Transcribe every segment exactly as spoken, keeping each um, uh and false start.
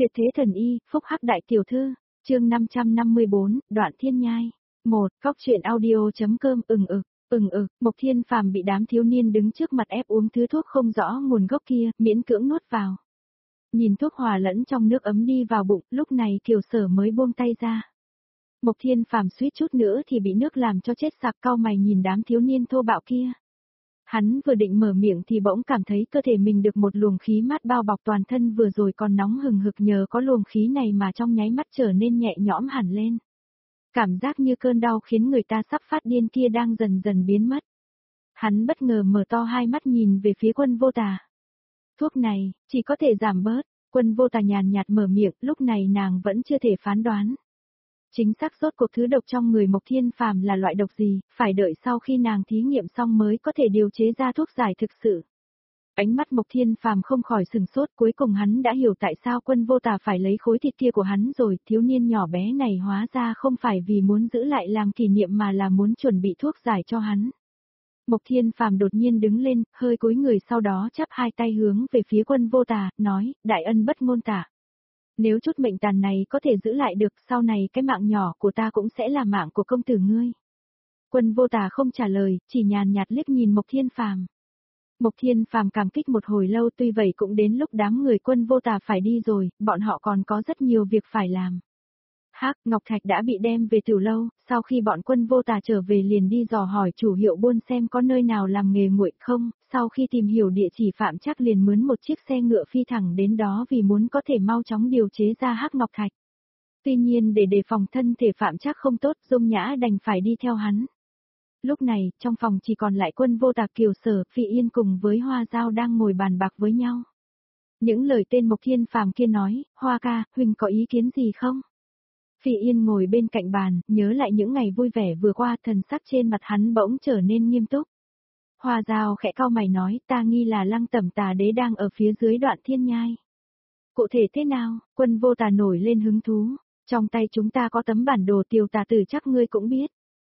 Tuyệt thế thần y, phúc hắc đại tiểu thư, chương năm trăm năm mươi bốn, đoạn thiên nhai. một. Cóc truyện audio.com ừng ực, ừng ực, Mộc Thiên Phàm bị đám thiếu niên đứng trước mặt ép uống thứ thuốc không rõ nguồn gốc kia, miễn cưỡng nuốt vào. Nhìn thuốc hòa lẫn trong nước ấm đi vào bụng, lúc này Kiều Sở mới buông tay ra. Mộc Thiên Phàm suýt chút nữa thì bị nước làm cho chết sặc, cau mày nhìn đám thiếu niên thô bạo kia. Hắn vừa định mở miệng thì bỗng cảm thấy cơ thể mình được một luồng khí mát bao bọc, toàn thân vừa rồi còn nóng hừng hực, nhờ có luồng khí này mà trong nháy mắt trở nên nhẹ nhõm hẳn lên. Cảm giác như cơn đau khiến người ta sắp phát điên kia đang dần dần biến mất. Hắn bất ngờ mở to hai mắt nhìn về phía Quân Vô Tà. Thuốc này, chỉ có thể giảm bớt. Quân Vô Tà nhàn nhạt mở miệng, lúc này nàng vẫn chưa thể phán đoán. Chính xác rốt cuộc thứ độc trong người Mộc Thiên Phàm là loại độc gì, phải đợi sau khi nàng thí nghiệm xong mới có thể điều chế ra thuốc giải thực sự. Ánh mắt Mộc Thiên Phàm không khỏi sừng sốt, cuối cùng hắn đã hiểu tại sao Quân Vô Tà phải lấy khối thịt kia của hắn rồi, thiếu niên nhỏ bé này hóa ra không phải vì muốn giữ lại làm kỷ niệm mà là muốn chuẩn bị thuốc giải cho hắn. Mộc Thiên Phàm đột nhiên đứng lên, hơi cúi người, sau đó chắp hai tay hướng về phía Quân Vô Tà, nói, đại ân bất ngôn tả. Nếu chút mệnh tàn này có thể giữ lại được, sau này cái mạng nhỏ của ta cũng sẽ là mạng của công tử ngươi. Quân Vô Tà không trả lời, chỉ nhàn nhạt liếc nhìn Mộc Thiên Phàm. Mộc Thiên Phàm cảm kích một hồi lâu, tuy vậy cũng đến lúc đám người Quân Vô Tà phải đi rồi, bọn họ còn có rất nhiều việc phải làm. Hắc Ngọc Thạch đã bị đem về Tiểu Lâu, sau khi bọn Quân Vô Tà trở về liền đi dò hỏi chủ hiệu buôn xem có nơi nào làm nghề nguội không, sau khi tìm hiểu địa chỉ Phạm Trác liền mướn một chiếc xe ngựa phi thẳng đến đó vì muốn có thể mau chóng điều chế ra Hắc Ngọc Thạch. Tuy nhiên để đề phòng thân thể Phạm Trác không tốt, Dung Nhã đành phải đi theo hắn. Lúc này, trong phòng chỉ còn lại Quân Vô Tà, Kiều Sở, Phi Yên cùng với Hoa Dao đang ngồi bàn bạc với nhau. Những lời tên Mộc Thiên Phàm kia nói, Hoa ca, huynh có ý kiến gì không? Phi Yên ngồi bên cạnh bàn, nhớ lại những ngày vui vẻ vừa qua, thần sắc trên mặt hắn bỗng trở nên nghiêm túc. Hoa Dao khẽ cau mày nói, ta nghi là Lăng Tẩm Tà Đế đang ở phía dưới Đoạn Thiên Nhai. Cụ thể thế nào? Quân Vô Tà nổi lên hứng thú. Trong tay chúng ta có tấm bản đồ Tiểu Tà Tử, chắc ngươi cũng biết.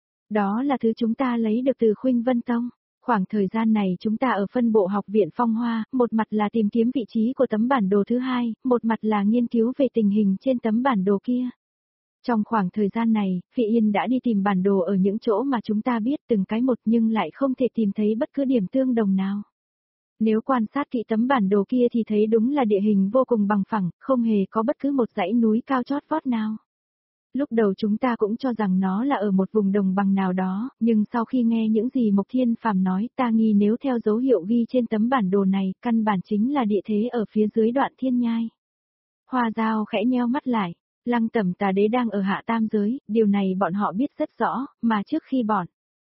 Đó là thứ chúng ta lấy được từ Khuynh Vân Tông. Khoảng thời gian này chúng ta ở phân bộ học viện Phong Hoa, một mặt là tìm kiếm vị trí của tấm bản đồ thứ hai, một mặt là nghiên cứu về tình hình trên tấm bản đồ kia. Trong khoảng thời gian này, Phi Yên đã đi tìm bản đồ ở những chỗ mà chúng ta biết từng cái một, nhưng lại không thể tìm thấy bất cứ điểm tương đồng nào. Nếu quan sát kỹ tấm bản đồ kia thì thấy đúng là địa hình vô cùng bằng phẳng, không hề có bất cứ một dãy núi cao chót vót nào. Lúc đầu chúng ta cũng cho rằng nó là ở một vùng đồng bằng nào đó, nhưng sau khi nghe những gì Mộc Thiên Phàm nói, ta nghi nếu theo dấu hiệu ghi trên tấm bản đồ này, căn bản chính là địa thế ở phía dưới Đoạn Thiên Nhai. Hoa Dao khẽ nheo mắt lại. Lăng Tẩm Tà Đế đang ở hạ tam giới, điều này bọn họ biết rất rõ, mà trước khi bọn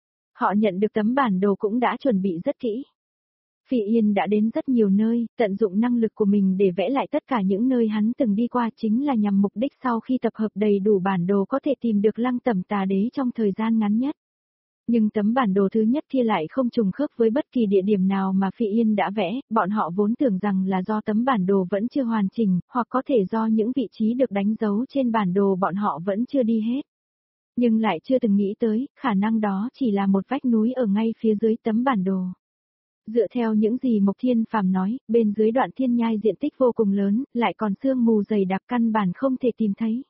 họ nhận được tấm bản đồ cũng đã chuẩn bị rất kỹ. Phi Yên đã đến rất nhiều nơi, tận dụng năng lực của mình để vẽ lại tất cả những nơi hắn từng đi qua, chính là nhằm mục đích sau khi tập hợp đầy đủ bản đồ có thể tìm được Lăng Tẩm Tà Đế trong thời gian ngắn nhất. Nhưng tấm bản đồ thứ nhất kia lại không trùng khớp với bất kỳ địa điểm nào mà Phi Yên đã vẽ, bọn họ vốn tưởng rằng là do tấm bản đồ vẫn chưa hoàn chỉnh, hoặc có thể do những vị trí được đánh dấu trên bản đồ bọn họ vẫn chưa đi hết. Nhưng lại chưa từng nghĩ tới, khả năng đó chỉ là một vách núi ở ngay phía dưới tấm bản đồ. Dựa theo những gì Mộc Thiên Phàm nói, bên dưới Đoạn Thiên Nhai diện tích vô cùng lớn, lại còn sương mù dày đặc, căn bản không thể tìm thấy.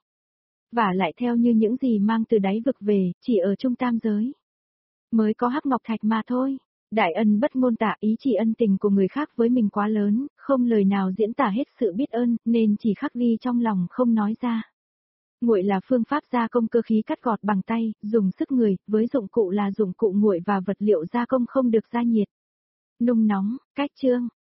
Và lại theo như những gì mang từ đáy vực về, chỉ ở trung tam giới mới có Hắc Ngọc Thạch mà thôi. Đại ân bất ngôn tả, ý chỉ ân tình của người khác với mình quá lớn, không lời nào diễn tả hết sự biết ơn, nên chỉ khắc ghi trong lòng không nói ra. Nguội là phương pháp gia công cơ khí cắt gọt bằng tay, dùng sức người, với dụng cụ là dụng cụ nguội và vật liệu gia công không được gia nhiệt. Nung nóng, cách chương.